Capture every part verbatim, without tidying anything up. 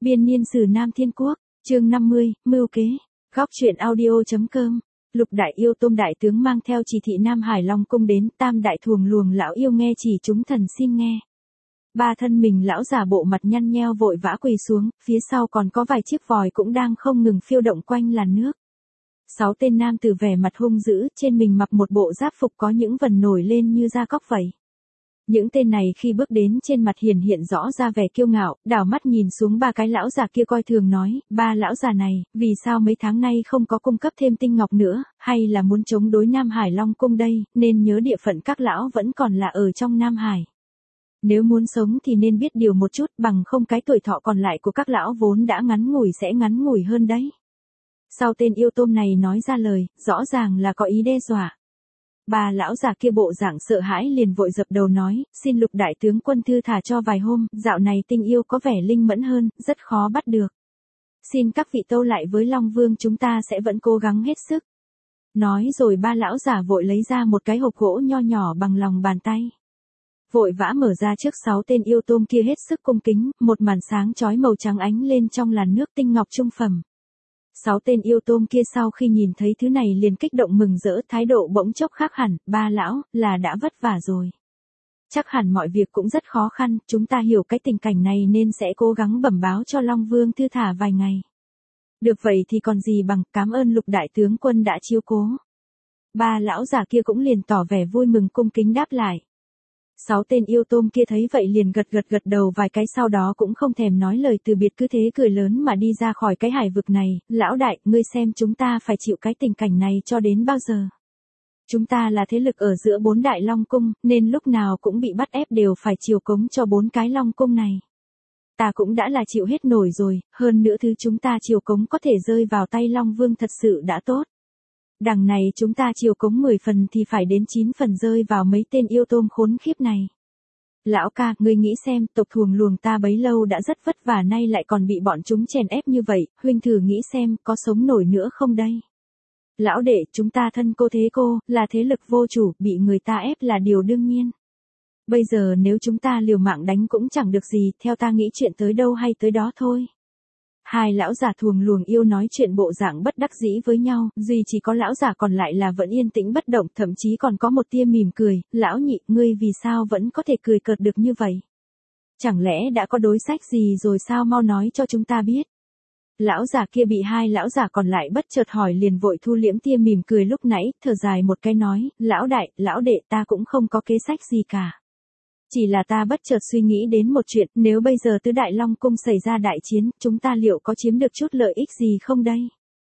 Biên niên sử Nam Thiên Quốc, chương năm mươi, mưu kế, góc truyện audio.com. Lục đại yêu Tôm đại tướng mang theo chỉ thị Nam Hải Long cung đến, Tam đại thuồng luồng lão yêu nghe chỉ chúng thần xin nghe. Ba thân mình lão giả bộ mặt nhăn nheo vội vã quỳ xuống, phía sau còn có vài chiếc vòi cũng đang không ngừng phiêu động quanh làn nước. Sáu tên nam tử vẻ mặt hung dữ, trên mình mặc một bộ giáp phục có những vần nổi lên như da cóc vậy. Những tên này khi bước đến trên mặt hiển hiện rõ ra vẻ kiêu ngạo, đảo mắt nhìn xuống ba cái lão già kia coi thường nói, ba lão già này, vì sao mấy tháng nay không có cung cấp thêm tinh ngọc nữa, hay là muốn chống đối Nam Hải Long cung đây, nên nhớ địa phận các lão vẫn còn là ở trong Nam Hải. Nếu muốn sống thì nên biết điều một chút, bằng không cái tuổi thọ còn lại của các lão vốn đã ngắn ngủi sẽ ngắn ngủi hơn đấy. Sau tên yêu tôm này nói ra lời, rõ ràng là có ý đe dọa. Ba lão già kia bộ dạng sợ hãi liền vội dập đầu nói, xin Lục đại tướng quân thư thả cho vài hôm, dạo này tinh yêu có vẻ linh mẫn hơn, rất khó bắt được. Xin các vị tâu lại với Long Vương, chúng ta sẽ vẫn cố gắng hết sức. Nói rồi ba lão già vội lấy ra một cái hộp gỗ nho nhỏ bằng lòng bàn tay. Vội vã mở ra trước sáu tên yêu tôm kia hết sức cung kính, một màn sáng chói màu trắng ánh lên trong làn nước tinh ngọc trung phẩm. Sáu tên yêu tôm kia sau khi nhìn thấy thứ này liền kích động mừng rỡ, thái độ bỗng chốc khác hẳn, ba lão, là đã vất vả rồi. Chắc hẳn mọi việc cũng rất khó khăn, chúng ta hiểu cái tình cảnh này nên sẽ cố gắng bẩm báo cho Long Vương thư thả vài ngày. Được vậy thì còn gì bằng, cảm ơn Lục đại tướng quân đã chiếu cố. Ba lão già kia cũng liền tỏ vẻ vui mừng cung kính đáp lại. Sáu tên yêu tôm kia thấy vậy liền gật gật gật đầu vài cái, sau đó cũng không thèm nói lời từ biệt, cứ thế cười lớn mà đi ra khỏi cái hải vực này. Lão đại, ngươi xem chúng ta phải chịu cái tình cảnh này cho đến bao giờ? Chúng ta là thế lực ở giữa bốn đại long cung, nên lúc nào cũng bị bắt ép đều phải chiều cống cho bốn cái long cung này. Ta cũng đã là chịu hết nổi rồi, hơn nữa thứ chúng ta chiều cống có thể rơi vào tay Long Vương thật sự đã tốt. Đằng này chúng ta chiều cống mười phần thì phải đến chín phần rơi vào mấy tên yêu tôm khốn khiếp này. Lão ca, ngươi nghĩ xem, tộc thuồng luồng ta bấy lâu đã rất vất vả, nay lại còn bị bọn chúng chèn ép như vậy, huynh thử nghĩ xem, có sống nổi nữa không đây? Lão đệ, chúng ta thân cô thế cô, là thế lực vô chủ, bị người ta ép là điều đương nhiên. Bây giờ nếu chúng ta liều mạng đánh cũng chẳng được gì, theo ta nghĩ chuyện tới đâu hay tới đó thôi. Hai lão già thuồng luồng yêu nói chuyện bộ dạng bất đắc dĩ với nhau, duy chỉ có lão già còn lại là vẫn yên tĩnh bất động, thậm chí còn có một tia mỉm cười. Lão nhị, ngươi vì sao vẫn có thể cười cợt được như vậy? Chẳng lẽ đã có đối sách gì rồi sao, mau nói cho chúng ta biết. Lão già kia bị hai lão già còn lại bất chợt hỏi liền vội thu liễm tia mỉm cười lúc nãy, thở dài một cái nói, lão đại, lão đệ, ta cũng không có kế sách gì cả. Chỉ là ta bất chợt suy nghĩ đến một chuyện, nếu bây giờ tứ đại long cung xảy ra đại chiến, chúng ta liệu có chiếm được chút lợi ích gì không đây?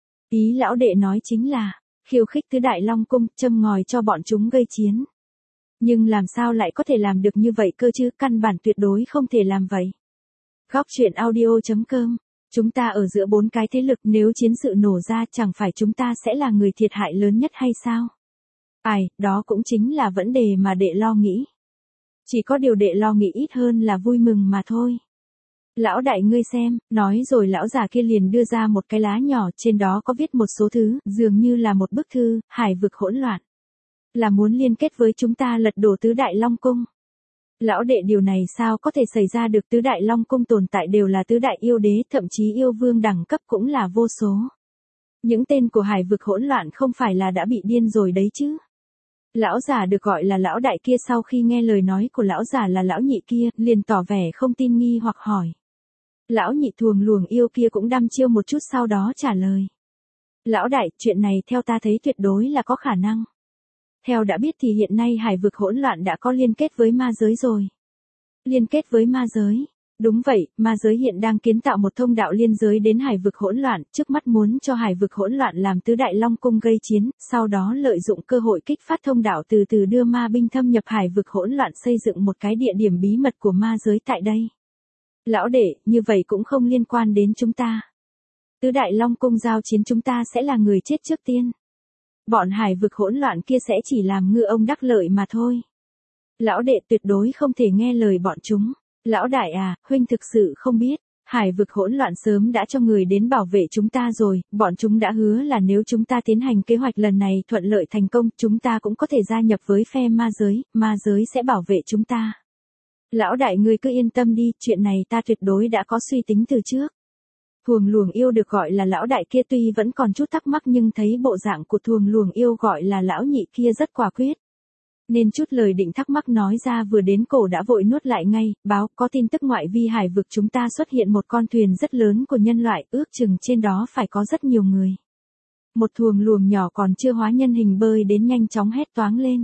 Ý lão đệ nói chính là, khiêu khích tứ đại long cung, châm ngòi cho bọn chúng gây chiến. Nhưng làm sao lại có thể làm được như vậy cơ chứ, căn bản tuyệt đối không thể làm vậy. Góc truyện audio.com, chúng ta ở giữa bốn cái thế lực, nếu chiến sự nổ ra chẳng phải chúng ta sẽ là người thiệt hại lớn nhất hay sao? Ai, đó cũng chính là vấn đề mà đệ lo nghĩ. Chỉ có điều đệ lo nghĩ ít hơn là vui mừng mà thôi. Lão đại ngươi xem, nói rồi lão già kia liền đưa ra một cái lá nhỏ, trên đó có viết một số thứ, dường như là một bức thư, hải vực hỗn loạn. Là muốn liên kết với chúng ta lật đổ tứ đại long cung. Lão đệ, điều này sao có thể xảy ra được, tứ đại long cung tồn tại đều là tứ đại yêu đế, thậm chí yêu vương đẳng cấp cũng là vô số. Những tên của hải vực hỗn loạn không phải là đã bị điên rồi đấy chứ. Lão già được gọi là lão đại kia sau khi nghe lời nói của lão già là lão nhị kia, liền tỏ vẻ không tin nghi hoặc hỏi. Lão nhị thuồng luồng yêu kia cũng đăm chiêu một chút sau đó trả lời. Lão đại, chuyện này theo ta thấy tuyệt đối là có khả năng. Theo đã biết thì hiện nay hải vực hỗn loạn đã có liên kết với ma giới rồi. Liên kết với ma giới? Đúng vậy, ma giới hiện đang kiến tạo một thông đạo liên giới đến hải vực hỗn loạn, trước mắt muốn cho hải vực hỗn loạn làm tứ đại long cung gây chiến, sau đó lợi dụng cơ hội kích phát thông đạo từ từ đưa ma binh thâm nhập hải vực hỗn loạn, xây dựng một cái địa điểm bí mật của ma giới tại đây. Lão đệ, như vậy cũng không liên quan đến chúng ta. Tứ đại long cung giao chiến chúng ta sẽ là người chết trước tiên. Bọn hải vực hỗn loạn kia sẽ chỉ làm ngư ông đắc lợi mà thôi. Lão đệ tuyệt đối không thể nghe lời bọn chúng. Lão đại à, huynh thực sự không biết, hải vực hỗn loạn sớm đã cho người đến bảo vệ chúng ta rồi, bọn chúng đã hứa là nếu chúng ta tiến hành kế hoạch lần này thuận lợi thành công, chúng ta cũng có thể gia nhập với phe ma giới, ma giới sẽ bảo vệ chúng ta. Lão đại ngươi cứ yên tâm đi, chuyện này ta tuyệt đối đã có suy tính từ trước. Thuồng luồng yêu được gọi là lão đại kia tuy vẫn còn chút thắc mắc nhưng thấy bộ dạng của thuồng luồng yêu gọi là lão nhị kia rất quả quyết. Nên chút lời định thắc mắc nói ra vừa đến cổ đã vội nuốt lại ngay, báo có tin tức ngoại vi hải vực chúng ta xuất hiện một con thuyền rất lớn của nhân loại, ước chừng trên đó phải có rất nhiều người. Một thuồng luồng nhỏ còn chưa hóa nhân hình bơi đến nhanh chóng hét toáng lên.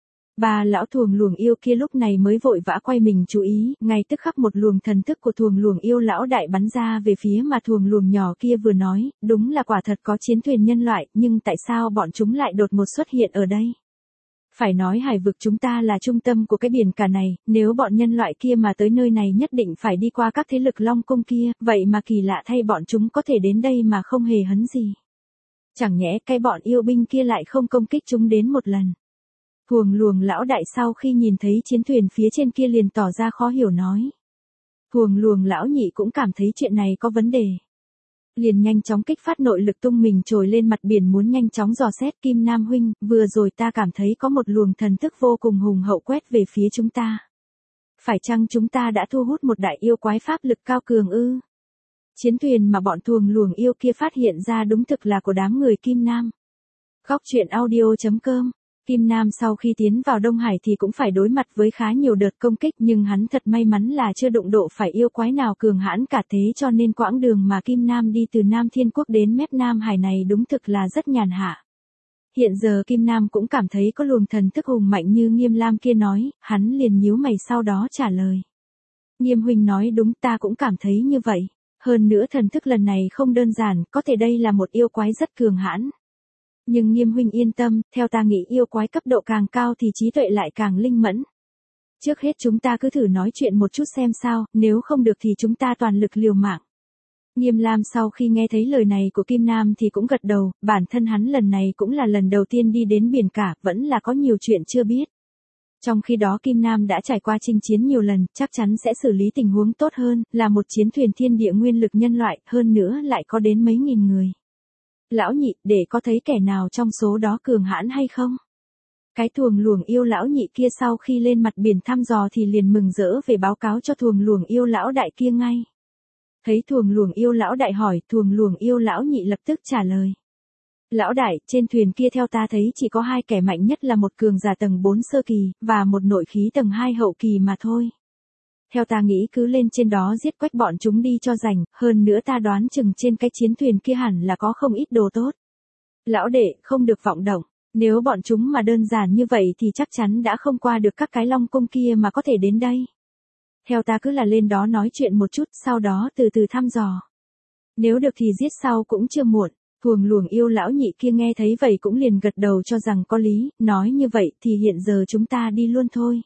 Ba lão thuồng luồng yêu kia lúc này mới vội vã quay mình chú ý, ngay tức khắc một luồng thần thức của thuồng luồng yêu lão đại bắn ra về phía mà thuồng luồng nhỏ kia vừa nói, đúng là quả thật có chiến thuyền nhân loại, nhưng tại sao bọn chúng lại đột ngột xuất hiện ở đây? Phải nói hải vực chúng ta là trung tâm của cái biển cả này, nếu bọn nhân loại kia mà tới nơi này nhất định phải đi qua các thế lực Long Cung kia, vậy mà kỳ lạ thay bọn chúng có thể đến đây mà không hề hấn gì. Chẳng nhẽ cái bọn yêu binh kia lại không công kích chúng đến một lần. Thuồng luồng lão đại sau khi nhìn thấy chiến thuyền phía trên kia liền tỏ ra khó hiểu nói. Thuồng luồng lão nhị cũng cảm thấy chuyện này có vấn đề. Liền nhanh chóng kích phát nội lực tung mình trồi lên mặt biển muốn nhanh chóng dò xét. Kim Nam huynh, vừa rồi ta cảm thấy có một luồng thần thức vô cùng hùng hậu quét về phía chúng ta. Phải chăng chúng ta đã thu hút một đại yêu quái pháp lực cao cường ư? Chiến thuyền mà bọn thuồng luồng yêu kia phát hiện ra đúng thực là của đám người Kim Nam. Góc truyện audio chấm com. Kim Nam sau khi tiến vào Đông Hải thì cũng phải đối mặt với khá nhiều đợt công kích, nhưng hắn thật may mắn là chưa đụng độ phải yêu quái nào cường hãn cả, thế cho nên quãng đường mà Kim Nam đi từ Nam Thiên Quốc đến mép Nam Hải này đúng thực là rất nhàn hạ. Hiện giờ Kim Nam cũng cảm thấy có luồng thần thức hùng mạnh như Nghiêm Lam kia nói, hắn liền nhíu mày sau đó trả lời. Nghiêm huynh nói đúng, ta cũng cảm thấy như vậy. Hơn nữa thần thức lần này không đơn giản, có thể đây là một yêu quái rất cường hãn. Nhưng Nghiêm huynh yên tâm, theo ta nghĩ yêu quái cấp độ càng cao thì trí tuệ lại càng linh mẫn. Trước hết chúng ta cứ thử nói chuyện một chút xem sao, nếu không được thì chúng ta toàn lực liều mạng. Nghiêm Lam sau khi nghe thấy lời này của Kim Nam thì cũng gật đầu, bản thân hắn lần này cũng là lần đầu tiên đi đến biển cả, vẫn là có nhiều chuyện chưa biết. Trong khi đó Kim Nam đã trải qua chinh chiến nhiều lần, chắc chắn sẽ xử lý tình huống tốt hơn, là một chiến thuyền thiên địa nguyên lực nhân loại, hơn nữa lại có đến mấy nghìn người. Lão nhị, để có thấy kẻ nào trong số đó cường hãn hay không? Cái thuồng luồng yêu lão nhị kia sau khi lên mặt biển thăm dò thì liền mừng rỡ về báo cáo cho thuồng luồng yêu lão đại kia ngay. Thấy thuồng luồng yêu lão đại hỏi, thuồng luồng yêu lão nhị lập tức trả lời. Lão đại, trên thuyền kia theo ta thấy chỉ có hai kẻ mạnh nhất là một cường giả tầng bốn sơ kỳ, và một nội khí tầng hai hậu kỳ mà thôi. Theo ta nghĩ cứ lên trên đó giết quách bọn chúng đi cho rành, hơn nữa ta đoán chừng trên cái chiến thuyền kia hẳn là có không ít đồ tốt. Lão đệ, không được vọng động, nếu bọn chúng mà đơn giản như vậy thì chắc chắn đã không qua được các cái Long Cung kia mà có thể đến đây. Theo ta cứ là lên đó nói chuyện một chút, sau đó từ từ thăm dò. Nếu được thì giết sau cũng chưa muộn. Thuồng luồng yêu lão nhị kia nghe thấy vậy cũng liền gật đầu cho rằng có lý, nói như vậy thì hiện giờ chúng ta đi luôn thôi.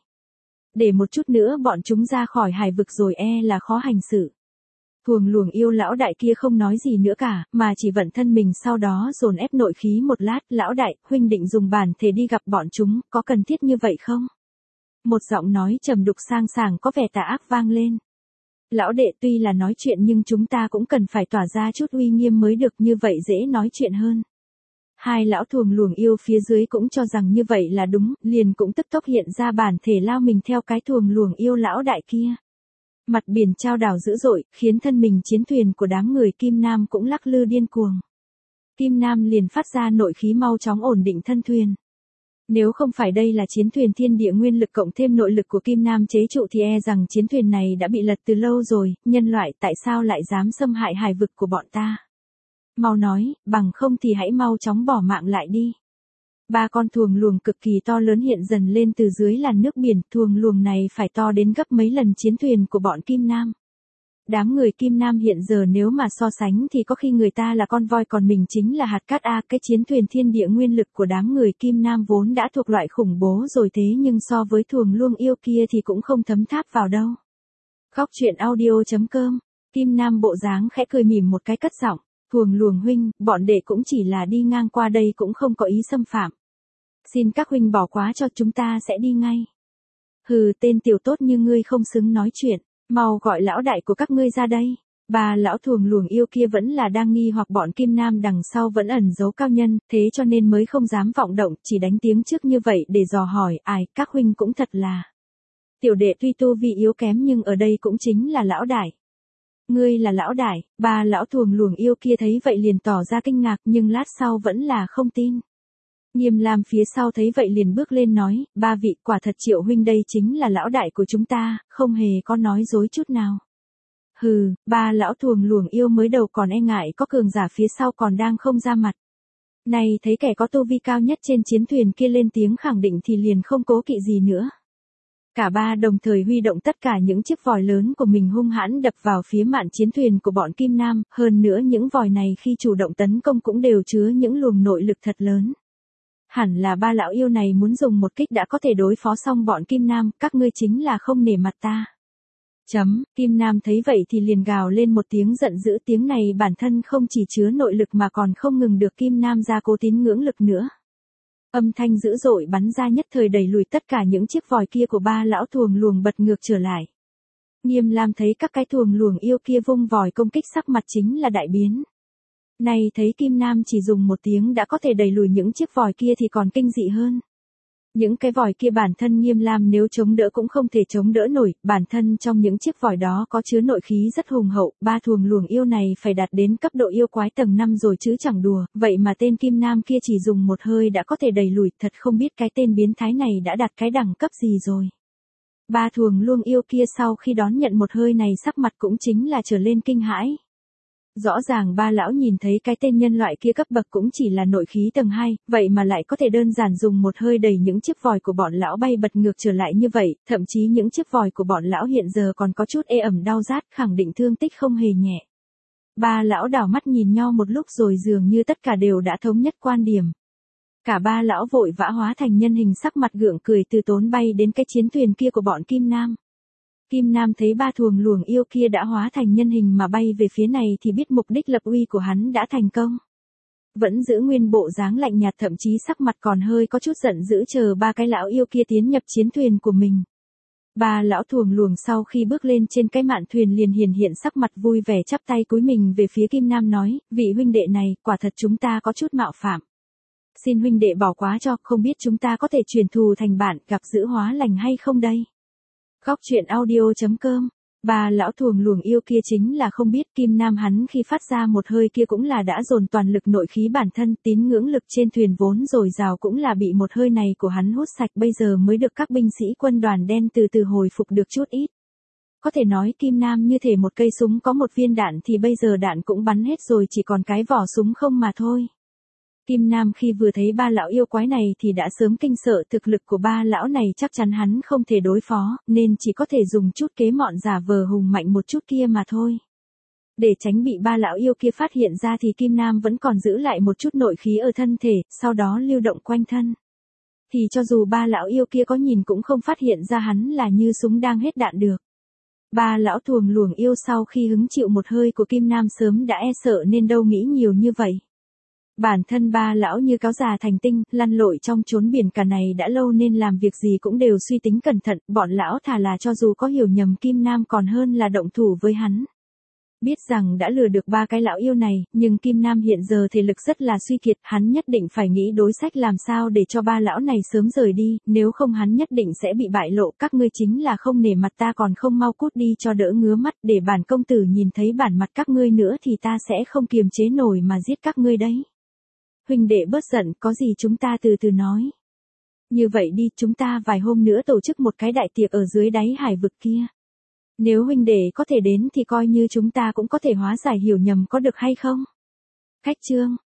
Để một chút nữa bọn chúng ra khỏi hải vực rồi e là khó hành sự. Thuồng luồng yêu lão đại kia không nói gì nữa cả, mà chỉ vận thân mình sau đó dồn ép nội khí một lát. Lão đại, huynh định dùng bản thể đi gặp bọn chúng, có cần thiết như vậy không? Một giọng nói trầm đục sang sảng có vẻ tà ác vang lên. Lão đệ, tuy là nói chuyện nhưng chúng ta cũng cần phải tỏa ra chút uy nghiêm mới được, như vậy dễ nói chuyện hơn. Hai lão thuồng luồng yêu phía dưới cũng cho rằng như vậy là đúng, liền cũng tức tốc hiện ra bản thể lao mình theo cái thuồng luồng yêu lão đại kia. Mặt biển chao đảo dữ dội, khiến thân mình chiến thuyền của đám người Kim Nam cũng lắc lư điên cuồng. Kim Nam liền phát ra nội khí mau chóng ổn định thân thuyền. Nếu không phải đây là chiến thuyền thiên địa nguyên lực cộng thêm nội lực của Kim Nam chế trụ thì e rằng chiến thuyền này đã bị lật từ lâu rồi. Nhân loại tại sao lại dám xâm hại hải vực của bọn ta? Mau nói, bằng không thì hãy mau chóng bỏ mạng lại đi. Ba con thuồng luồng cực kỳ to lớn hiện dần lên từ dưới làn nước biển, thuồng luồng này phải to đến gấp mấy lần chiến thuyền của bọn Kim Nam. Đám người Kim Nam hiện giờ nếu mà so sánh thì có khi người ta là con voi còn mình chính là hạt cát a. Cái chiến thuyền thiên địa nguyên lực của đám người Kim Nam vốn đã thuộc loại khủng bố rồi, thế nhưng so với thuồng luồng yêu kia thì cũng không thấm tháp vào đâu. Góc truyện audio chấm com. Kim Nam bộ dáng khẽ cười mỉm một cái cất giọng. Thuồng luồng huynh, bọn đệ cũng chỉ là đi ngang qua đây cũng không có ý xâm phạm. Xin các huynh bỏ quá cho, chúng ta sẽ đi ngay. Hừ, tên tiểu tốt như ngươi không xứng nói chuyện, mau gọi lão đại của các ngươi ra đây. Ba lão thuồng luồng yêu kia vẫn là đang nghi hoặc bọn Kim Nam đằng sau vẫn ẩn giấu cao nhân, thế cho nên mới không dám vọng động, chỉ đánh tiếng trước như vậy để dò hỏi. Ai, các huynh cũng thật là. Tiểu đệ tuy tu vi yếu kém nhưng ở đây cũng chính là lão đại. Ngươi là lão đại, ba lão thuồng luồng yêu kia thấy vậy liền tỏ ra kinh ngạc nhưng lát sau vẫn là không tin. Nghiêm Lam phía sau thấy vậy liền bước lên nói, ba vị quả thật Triệu huynh đây chính là lão đại của chúng ta, không hề có nói dối chút nào. Hừ, ba lão thuồng luồng yêu mới đầu còn e ngại có cường giả phía sau còn đang không ra mặt. Này thấy kẻ có tu vi cao nhất trên chiến thuyền kia lên tiếng khẳng định thì liền không cố kỵ gì nữa. Cả ba đồng thời huy động tất cả những chiếc vòi lớn của mình hung hãn đập vào phía mạn chiến thuyền của bọn Kim Nam, hơn nữa những vòi này khi chủ động tấn công cũng đều chứa những luồng nội lực thật lớn. Hẳn là ba lão yêu này muốn dùng một kích đã có thể đối phó xong bọn Kim Nam, các ngươi chính là không nể mặt ta. Chấm, Kim Nam thấy vậy thì liền gào lên một tiếng giận dữ, tiếng này bản thân không chỉ chứa nội lực mà còn không ngừng được Kim Nam ra cố tín ngưỡng lực nữa. Âm thanh dữ dội bắn ra nhất thời đẩy lùi tất cả những chiếc vòi kia của ba lão thuồng luồng bật ngược trở lại. Nghiêm Lam thấy các cái thuồng luồng yêu kia vung vòi công kích sắc mặt chính là đại biến. Này thấy Kim Nam chỉ dùng một tiếng đã có thể đẩy lùi những chiếc vòi kia thì còn kinh dị hơn. Những cái vòi kia bản thân Nghiêm Lam nếu chống đỡ cũng không thể chống đỡ nổi, bản thân trong những chiếc vòi đó có chứa nội khí rất hùng hậu, ba thuồng luồng yêu này phải đạt đến cấp độ yêu quái tầng năm rồi chứ chẳng đùa, vậy mà tên Kim Nam kia chỉ dùng một hơi đã có thể đẩy lùi, thật không biết cái tên biến thái này đã đạt cái đẳng cấp gì rồi. Ba thuồng luồng yêu kia sau khi đón nhận một hơi này sắc mặt cũng chính là trở lên kinh hãi. Rõ ràng ba lão nhìn thấy cái tên nhân loại kia cấp bậc cũng chỉ là nội khí tầng hai, vậy mà lại có thể đơn giản dùng một hơi đẩy những chiếc vòi của bọn lão bay bật ngược trở lại như vậy, thậm chí những chiếc vòi của bọn lão hiện giờ còn có chút ê ẩm đau rát, khẳng định thương tích không hề nhẹ. Ba lão đảo mắt nhìn nhau một lúc rồi dường như tất cả đều đã thống nhất quan điểm. Cả ba lão vội vã hóa thành nhân hình sắc mặt gượng cười từ tốn bay đến cái chiến thuyền kia của bọn Kim Nam. Kim Nam thấy ba thuồng luồng yêu kia đã hóa thành nhân hình mà bay về phía này thì biết mục đích lập uy của hắn đã thành công. Vẫn giữ nguyên bộ dáng lạnh nhạt, thậm chí sắc mặt còn hơi có chút giận dữ chờ ba cái lão yêu kia tiến nhập chiến thuyền của mình. Ba lão thuồng luồng sau khi bước lên trên cái mạn thuyền liền hiển hiện sắc mặt vui vẻ chắp tay cúi mình về phía Kim Nam nói, vị huynh đệ này, quả thật chúng ta có chút mạo phạm. Xin huynh đệ bỏ quá cho, không biết chúng ta có thể truyền thù thành bạn, gặp dữ hóa lành hay không đây? Góc truyện audio chấm com. Ba lão thuồng luồng yêu kia chính là không biết Kim Nam hắn khi phát ra một hơi kia cũng là đã dồn toàn lực nội khí bản thân, tín ngưỡng lực trên thuyền vốn dồi dào cũng là bị một hơi này của hắn hút sạch, bây giờ mới được các binh sĩ quân đoàn đen từ từ hồi phục được chút ít. Có thể nói Kim Nam như thể một cây súng có một viên đạn thì bây giờ đạn cũng bắn hết rồi, chỉ còn cái vỏ súng không mà thôi. Kim Nam khi vừa thấy ba lão yêu quái này thì đã sớm kinh sợ, thực lực của ba lão này chắc chắn hắn không thể đối phó, nên chỉ có thể dùng chút kế mọn giả vờ hùng mạnh một chút kia mà thôi. Để tránh bị ba lão yêu kia phát hiện ra thì Kim Nam vẫn còn giữ lại một chút nội khí ở thân thể, sau đó lưu động quanh thân. Thì cho dù ba lão yêu kia có nhìn cũng không phát hiện ra hắn là như súng đang hết đạn được. Ba lão thuồng luồng yêu sau khi hứng chịu một hơi của Kim Nam sớm đã e sợ nên đâu nghĩ nhiều như vậy. Bản thân ba lão như cáo già thành tinh, lăn lội trong chốn biển cả này đã lâu nên làm việc gì cũng đều suy tính cẩn thận, bọn lão thà là cho dù có hiểu nhầm Kim Nam còn hơn là động thủ với hắn. Biết rằng đã lừa được ba cái lão yêu này, nhưng Kim Nam hiện giờ thể lực rất là suy kiệt, hắn nhất định phải nghĩ đối sách làm sao để cho ba lão này sớm rời đi, nếu không hắn nhất định sẽ bị bại lộ, các ngươi chính là không nể mặt ta còn không mau cút đi cho đỡ ngứa mắt, để bản công tử nhìn thấy bản mặt các ngươi nữa thì ta sẽ không kiềm chế nổi mà giết các ngươi đấy. Huynh đệ bớt giận, có gì chúng ta từ từ nói. Như vậy đi, chúng ta vài hôm nữa tổ chức một cái đại tiệc ở dưới đáy hải vực kia. Nếu huynh đệ có thể đến thì coi như chúng ta cũng có thể hóa giải hiểu nhầm, có được hay không? Khách trương.